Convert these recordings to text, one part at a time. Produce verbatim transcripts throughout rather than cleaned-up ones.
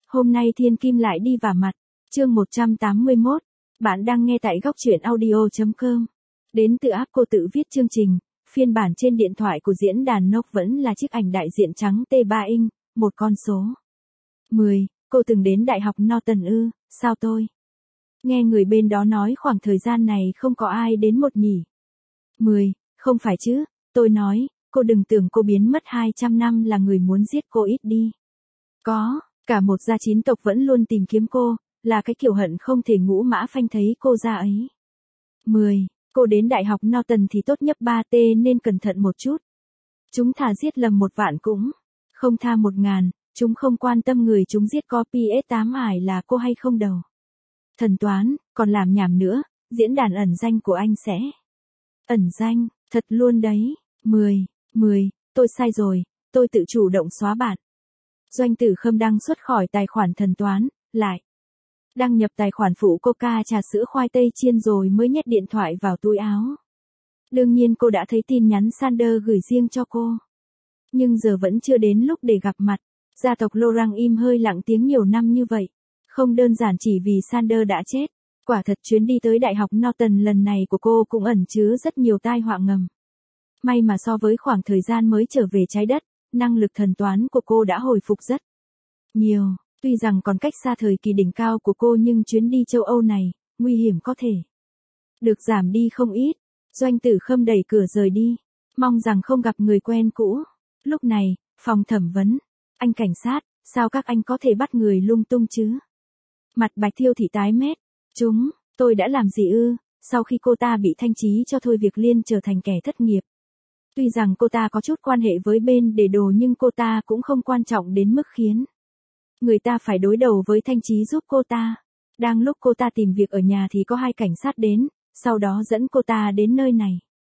Hôm nay thiên kim lại đi vả mặt. Chương một trăm tám mươi mốt. Bạn đang nghe tại góc truyện audio.com. Đến từ app cô tự viết chương trình, phiên bản trên điện thoại của diễn đàn Nook vẫn là chiếc ảnh đại diện trắng T ba inch, một con số. mười. Cô từng đến Đại học Norton ư, sao tôi? Nghe người bên đó nói khoảng thời gian này không có ai đến một nhỉ. mười. Không phải chứ, tôi nói, cô đừng tưởng cô biến mất hai trăm năm là người muốn giết cô ít đi. Có, cả một gia chín tộc vẫn luôn tìm kiếm cô, là cái kiểu hận không thể ngũ mã phanh thấy cô ra ấy. mười. Cô đến Đại học Norton thì tốt nhất ba T nên cẩn thận một chút. Chúng thà giết lầm một vạn cũng không tha một ngàn, chúng không quan tâm người chúng giết có P S tám ải là cô hay không đầu. Thần toán, còn làm nhảm nữa, diễn đàn ẩn danh của anh sẽ. Ẩn danh, thật luôn đấy. mười. mười. Tôi sai rồi, tôi tự chủ động xóa bạn. Doanh Tử Khâm đăng xuất khỏi tài khoản thần toán, lại đăng nhập tài khoản phụ Coca trà sữa khoai tây chiên rồi mới nhét điện thoại vào túi áo. Đương nhiên cô đã thấy tin nhắn Sander gửi riêng cho cô. Nhưng giờ vẫn chưa đến lúc để gặp mặt. Gia tộc Lorang im hơi lặng tiếng nhiều năm như vậy. Không đơn giản chỉ vì Sander đã chết. Quả thật chuyến đi tới Đại học Norton lần này của cô cũng ẩn chứa rất nhiều tai họa ngầm. May mà so với khoảng thời gian mới trở về trái đất, năng lực thần toán của cô đã hồi phục rất nhiều. Tuy rằng còn cách xa thời kỳ đỉnh cao của cô nhưng chuyến đi châu Âu này, nguy hiểm có thể được giảm đi không ít. Doanh Tử Khâm đẩy cửa rời đi, mong rằng không gặp người quen cũ. Lúc này, phòng thẩm vấn. Anh cảnh sát, sao các anh có thể bắt người lung tung chứ? Mặt Bạch Thiêu Thị tái mét. Chúng, tôi đã làm gì ư? Sau khi cô ta bị thanh trí cho thôi việc Liên trở thành kẻ thất nghiệp. Tuy rằng cô ta có chút quan hệ với bên để đồ nhưng cô ta cũng không quan trọng đến mức khiến người ta phải đối đầu với thanh trí giúp cô ta. Đang lúc cô ta tìm việc ở nhà thì có hai cảnh sát đến, sau đó dẫn cô ta đến nơi này.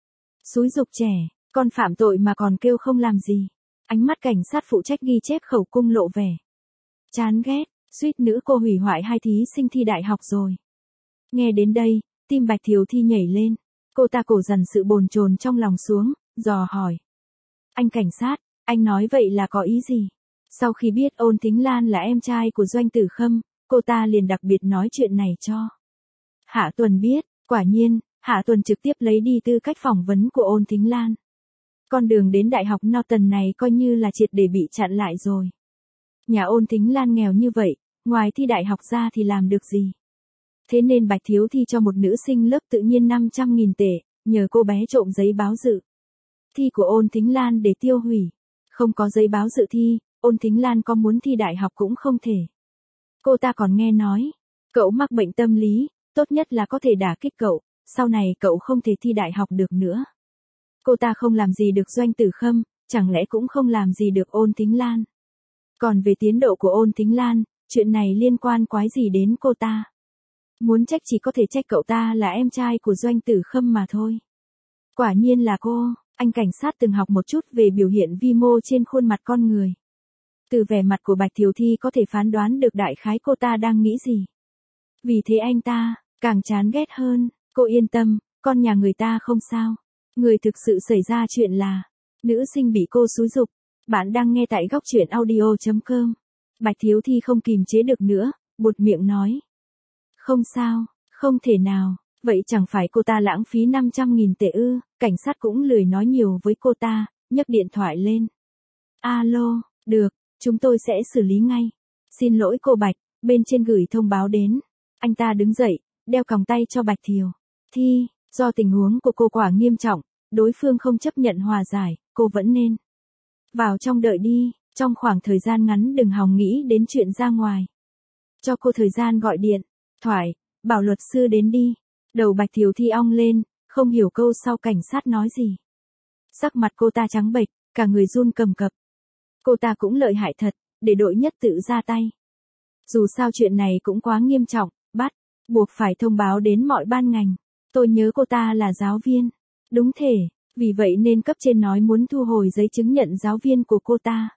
Xúi giục trẻ, con phạm tội mà còn kêu không làm gì. Ánh mắt cảnh sát phụ trách ghi chép khẩu cung lộ vẻ chán ghét, suýt nữa cô hủy hoại hai thí sinh thi đại học rồi. Nghe đến đây, tim Bạch Thiều Thi nhảy lên. Cô ta cổ dằn sự bồn chồn trong lòng xuống, dò hỏi. Anh cảnh sát, anh nói vậy là có ý gì? Sau khi biết Ôn Thính Lan là em trai của Doanh Tử Khâm, cô ta liền đặc biệt nói chuyện này cho Hạ Tuần biết. Quả nhiên, Hạ Tuần trực tiếp lấy đi tư cách phỏng vấn của Ôn Thính Lan. Con đường đến Đại học Norton này coi như là triệt để bị chặn lại rồi. Nhà Ôn Thính Lan nghèo như vậy, ngoài thi đại học ra thì làm được gì? Thế nên Bạch Thiếu Thi cho một nữ sinh lớp tự nhiên năm trăm nghìn tệ, nhờ cô bé trộm giấy báo dự thi của Ôn Thính Lan để tiêu hủy. Không có giấy báo dự thi, Ôn Thính Lan có muốn thi đại học cũng không thể. Cô ta còn nghe nói, cậu mắc bệnh tâm lý, tốt nhất là có thể đả kích cậu, sau này cậu không thể thi đại học được nữa. Cô ta không làm gì được Doanh Tử Khâm, chẳng lẽ cũng không làm gì được Ôn Thính Lan. Còn về tiến độ của Ôn Thính Lan, chuyện này liên quan quái gì đến cô ta. Muốn trách chỉ có thể trách cậu ta là em trai của Doanh Tử Khâm mà thôi. Quả nhiên là cô, anh cảnh sát từng học một chút về biểu hiện vi mô trên khuôn mặt con người. Từ vẻ mặt của Bạch Thiều Thi có thể phán đoán được đại khái cô ta đang nghĩ gì. Vì thế anh ta, càng chán ghét hơn. Cô yên tâm, con nhà người ta không sao. Người thực sự xảy ra chuyện là, nữ sinh bị cô xúi giục. Bạn đang nghe tại góc truyện audio.com. Bạch Thiếu Thi không kìm chế được nữa, buột miệng nói. Không sao, không thể nào, vậy chẳng phải cô ta lãng phí năm trăm nghìn tệ ư? Cảnh sát cũng lười nói nhiều với cô ta, nhấc điện thoại lên. Alo, được, chúng tôi sẽ xử lý ngay. Xin lỗi cô Bạch, bên trên gửi thông báo đến. Anh ta đứng dậy, đeo còng tay cho Bạch Thiều Thi, do tình huống của cô quả nghiêm trọng, đối phương không chấp nhận hòa giải, cô vẫn nên vào trong đợi đi, trong khoảng thời gian ngắn đừng hòng nghĩ đến chuyện ra ngoài. Cho cô thời gian gọi điện thoại, bảo luật sư đến đi. Đầu Bạch Thiều Thi ong lên, không hiểu câu sau cảnh sát nói gì. Sắc mặt cô ta trắng bệch, cả người run cầm cập. Cô ta cũng lợi hại thật, để đội nhất tự ra tay. Dù sao chuyện này cũng quá nghiêm trọng, bắt buộc phải thông báo đến mọi ban ngành. Tôi nhớ cô ta là giáo viên. Đúng thể, vì vậy nên cấp trên nói muốn thu hồi giấy chứng nhận giáo viên của cô ta.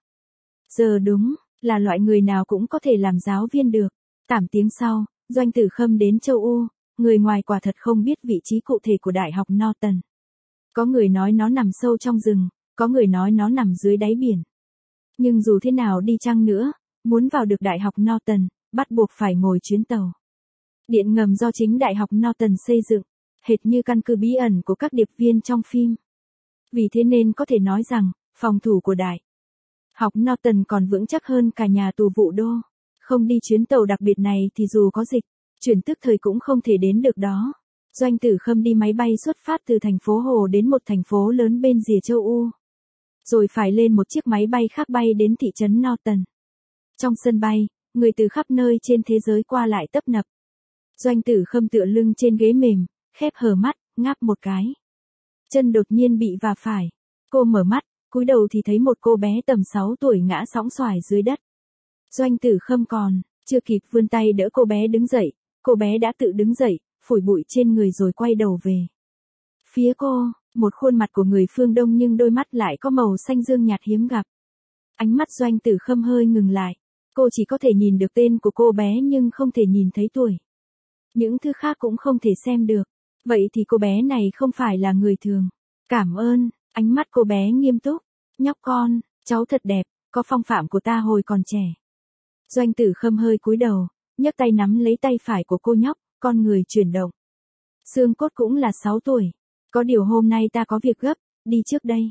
Giờ đúng, là loại người nào cũng có thể làm giáo viên được. Tám tiếng sau, Doanh Tử Khâm đến châu U, người ngoài quả thật không biết vị trí cụ thể của Đại học Norton. Có người nói nó nằm sâu trong rừng, có người nói nó nằm dưới đáy biển. Nhưng dù thế nào đi chăng nữa, Muốn vào được Đại học Norton, bắt buộc phải ngồi chuyến tàu điện ngầm do chính Đại học Norton xây dựng, hệt như căn cứ bí ẩn của các điệp viên trong phim. Vì thế nên có thể nói rằng, phòng thủ của Đại học Norton còn vững chắc hơn cả nhà tù Vũ Đô. Không đi chuyến tàu đặc biệt này thì dù có dịch, chuyển tức thời cũng không thể đến được đó. Doanh Tử Khâm đi máy bay xuất phát từ thành phố Hồ đến một thành phố lớn bên rìa châu U. Rồi phải lên một chiếc máy bay khác bay đến thị trấn Norton. Trong sân bay, người từ khắp nơi trên thế giới qua lại tấp nập. Doanh Tử Khâm tựa lưng trên ghế mềm, khép hờ mắt, ngáp một cái. Chân đột nhiên bị va phải. Cô mở mắt, cúi đầu thì thấy một cô bé tầm sáu tuổi ngã sõng soài dưới đất. Doanh Tử Khâm còn chưa kịp vươn tay đỡ cô bé đứng dậy, cô bé đã tự đứng dậy, phủi bụi trên người rồi quay đầu về phía cô, một khuôn mặt của người phương Đông nhưng đôi mắt lại có màu xanh dương nhạt hiếm gặp. Ánh mắt Doanh Tử Khâm hơi ngừng lại, cô chỉ có thể nhìn được tên của cô bé nhưng không thể nhìn thấy tuổi. Những thứ khác cũng không thể xem được, vậy thì cô bé này không phải là người thường. Cảm ơn, ánh mắt cô bé nghiêm túc, nhóc con, cháu thật đẹp, có phong phạm của ta hồi còn trẻ. Doanh Tử Khâm hơi cúi đầu, nhấc tay nắm lấy tay phải của cô nhóc, con người chuyển động. Xương cốt cũng là sáu tuổi. Có điều hôm nay ta có việc gấp, đi trước đây.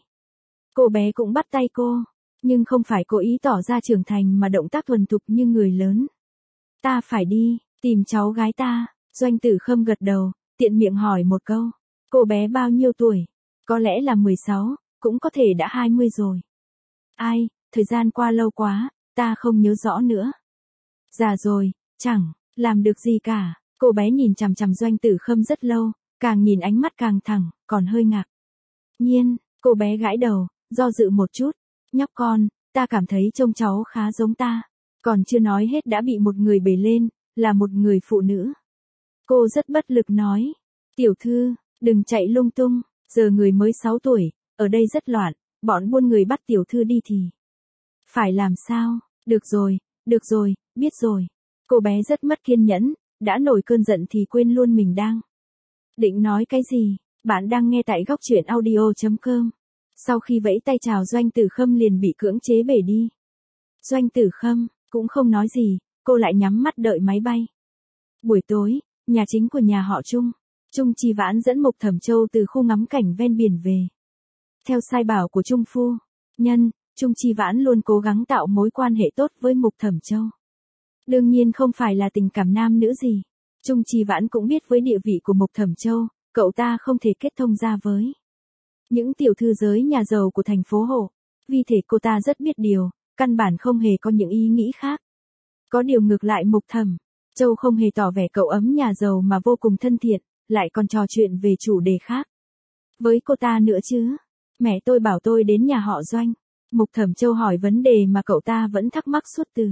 Cô bé cũng bắt tay cô, nhưng không phải cố ý tỏ ra trưởng thành mà động tác thuần thục như người lớn. Ta phải đi, tìm cháu gái ta. Doanh Tử Khâm gật đầu, tiện miệng hỏi một câu. Cô bé bao nhiêu tuổi? Có lẽ là mười sáu, cũng có thể đã hai mươi rồi. Ai, thời gian qua lâu quá, ta không nhớ rõ nữa. Già rồi, chẳng làm được gì cả. Cô bé nhìn chằm chằm Doanh Tử Khâm rất lâu, càng nhìn ánh mắt càng thẳng, còn hơi ngạc nhiên. Cô bé gãi đầu, do dự một chút. Nhóc con, ta cảm thấy trông cháu khá giống ta. Còn chưa nói hết đã bị một người bế lên, là một người phụ nữ. Cô rất bất lực nói. Tiểu thư, đừng chạy lung tung, giờ người mới sáu tuổi, ở đây rất loạn, bọn buôn người bắt tiểu thư đi thì phải làm sao? Được rồi, được rồi, biết rồi. Cô bé rất mất kiên nhẫn, đã nổi cơn giận thì quên luôn mình đang định nói cái gì. Bạn đang nghe tại góc truyện audio chấm com. Sau khi vẫy tay chào Doanh Tử Khâm liền bị cưỡng chế bể đi. Doanh Tử Khâm cũng không nói gì, cô lại nhắm mắt đợi máy bay. Buổi tối, nhà chính của nhà họ Trung, Trung Chi Vãn dẫn Mục Thẩm Châu từ khu ngắm cảnh ven biển về. Theo sai bảo của Trung phu nhân, Trung Chi Vãn luôn cố gắng tạo mối quan hệ tốt với Mục Thẩm Châu. Đương nhiên không phải là tình cảm nam nữ gì. Trung Chi Vãn cũng biết với địa vị của Mục Thẩm Châu, cậu ta không thể kết thông ra với những tiểu thư giới nhà giàu của thành phố Hồ. Vì thế cô ta rất biết điều, căn bản không hề có những ý nghĩ khác. Có điều ngược lại Mục Thẩm Châu không hề tỏ vẻ cậu ấm nhà giàu mà vô cùng thân thiện, lại còn trò chuyện về chủ đề khác với cô ta nữa chứ. Mẹ tôi bảo tôi đến nhà họ Doanh. Mục Thẩm Châu hỏi vấn đề mà cậu ta vẫn thắc mắc suốt từ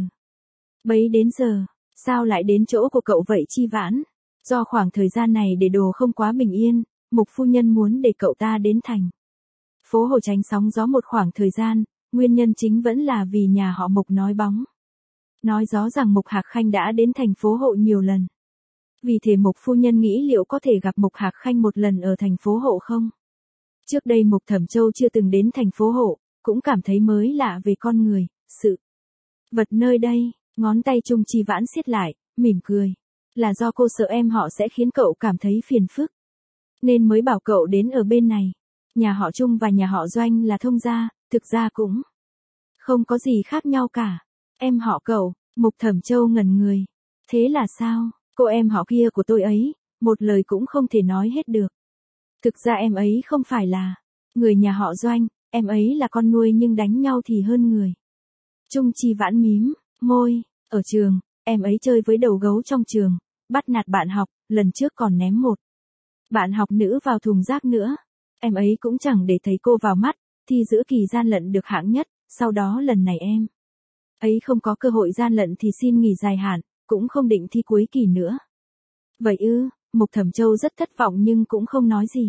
bấy đến giờ. Sao lại đến chỗ của cậu vậy Chi Vãn? Do khoảng thời gian này để đồ không quá bình yên, Mục phu nhân muốn để cậu ta đến thành phố Hồ tránh sóng gió một khoảng thời gian, nguyên nhân chính vẫn là vì nhà họ Mục nói bóng nói gió rằng Mục Hạc Khanh đã đến thành phố Hộ nhiều lần. Vì thế Mục phu nhân nghĩ liệu có thể gặp Mục Hạc Khanh một lần ở thành phố Hộ không? Trước đây Mục Thẩm Châu chưa từng đến thành phố Hộ, cũng cảm thấy mới lạ về con người, sự vật nơi đây. Ngón tay Trung Chi Vãn siết lại, mỉm cười. Là do cô sợ em họ sẽ khiến cậu cảm thấy phiền phức, nên mới bảo cậu đến ở bên này. Nhà họ Trung và nhà họ Doanh là thông gia, thực ra cũng không có gì khác nhau cả. Em họ cậu, Mục Thẩm Châu ngẩn người. Thế là sao? Cô em họ kia của tôi ấy, một lời cũng không thể nói hết được. Thực ra em ấy không phải là người nhà họ Doanh, em ấy là con nuôi nhưng đánh nhau thì hơn người. Trung Chi Vãn mím môi. Ở trường, em ấy chơi với đầu gấu trong trường, bắt nạt bạn học, lần trước còn ném một bạn học nữ vào thùng rác nữa. Em ấy cũng chẳng để thấy cô vào mắt, thi giữa kỳ gian lận được hạng nhất, sau đó lần này em ấy không có cơ hội gian lận thì xin nghỉ dài hạn, cũng không định thi cuối kỳ nữa. Vậy ư? Mục Thẩm Châu rất thất vọng nhưng cũng không nói gì.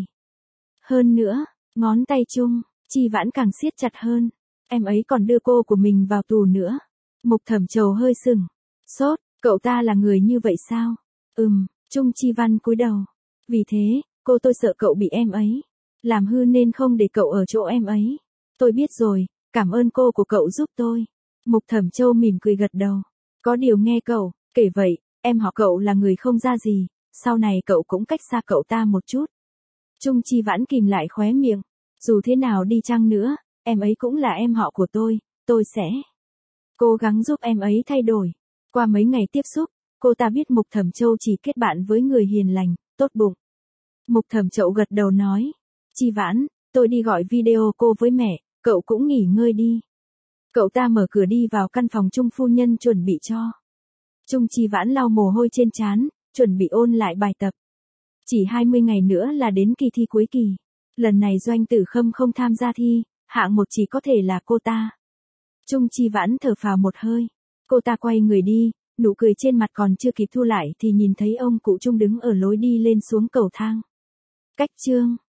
Hơn nữa, ngón tay Trung Chi Vãn càng siết chặt hơn. Em ấy còn đưa cô của mình vào tù nữa. Mục Thẩm Châu hơi sừng sốt, cậu ta là người như vậy sao? Ừm, Trung Chi Văn cúi đầu. Vì thế, cô tôi sợ cậu bị em ấy làm hư nên không để cậu ở chỗ em ấy. Tôi biết rồi, cảm ơn cô của cậu giúp tôi. Mục Thẩm Châu mỉm cười gật đầu. Có điều nghe cậu, kể vậy, em họ cậu là người không ra gì, sau này cậu cũng cách xa cậu ta một chút. Trung Chi Vãn kìm lại khóe miệng. Dù thế nào đi chăng nữa, em ấy cũng là em họ của tôi, tôi sẽ cố gắng giúp em ấy thay đổi. Qua mấy ngày tiếp xúc, cô ta biết Mục Thẩm Châu chỉ kết bạn với người hiền lành, tốt bụng. Mục Thẩm Châu gật đầu nói. Chi Vãn, tôi đi gọi video cô với mẹ, cậu cũng nghỉ ngơi đi. Cậu ta mở cửa đi vào căn phòng Trung phu nhân chuẩn bị cho. Trung Chi Vãn lau mồ hôi trên trán, chuẩn bị ôn lại bài tập. Chỉ hai mươi ngày nữa là đến kỳ thi cuối kỳ. Lần này Doanh Tử Khâm không tham gia thi, hạng một chỉ có thể là cô ta. Trung Chi Vãn thở phào một hơi. Cô ta quay người đi, nụ cười trên mặt còn chưa kịp thu lại thì nhìn thấy ông cụ Trung đứng ở lối đi lên xuống cầu thang. Cách chương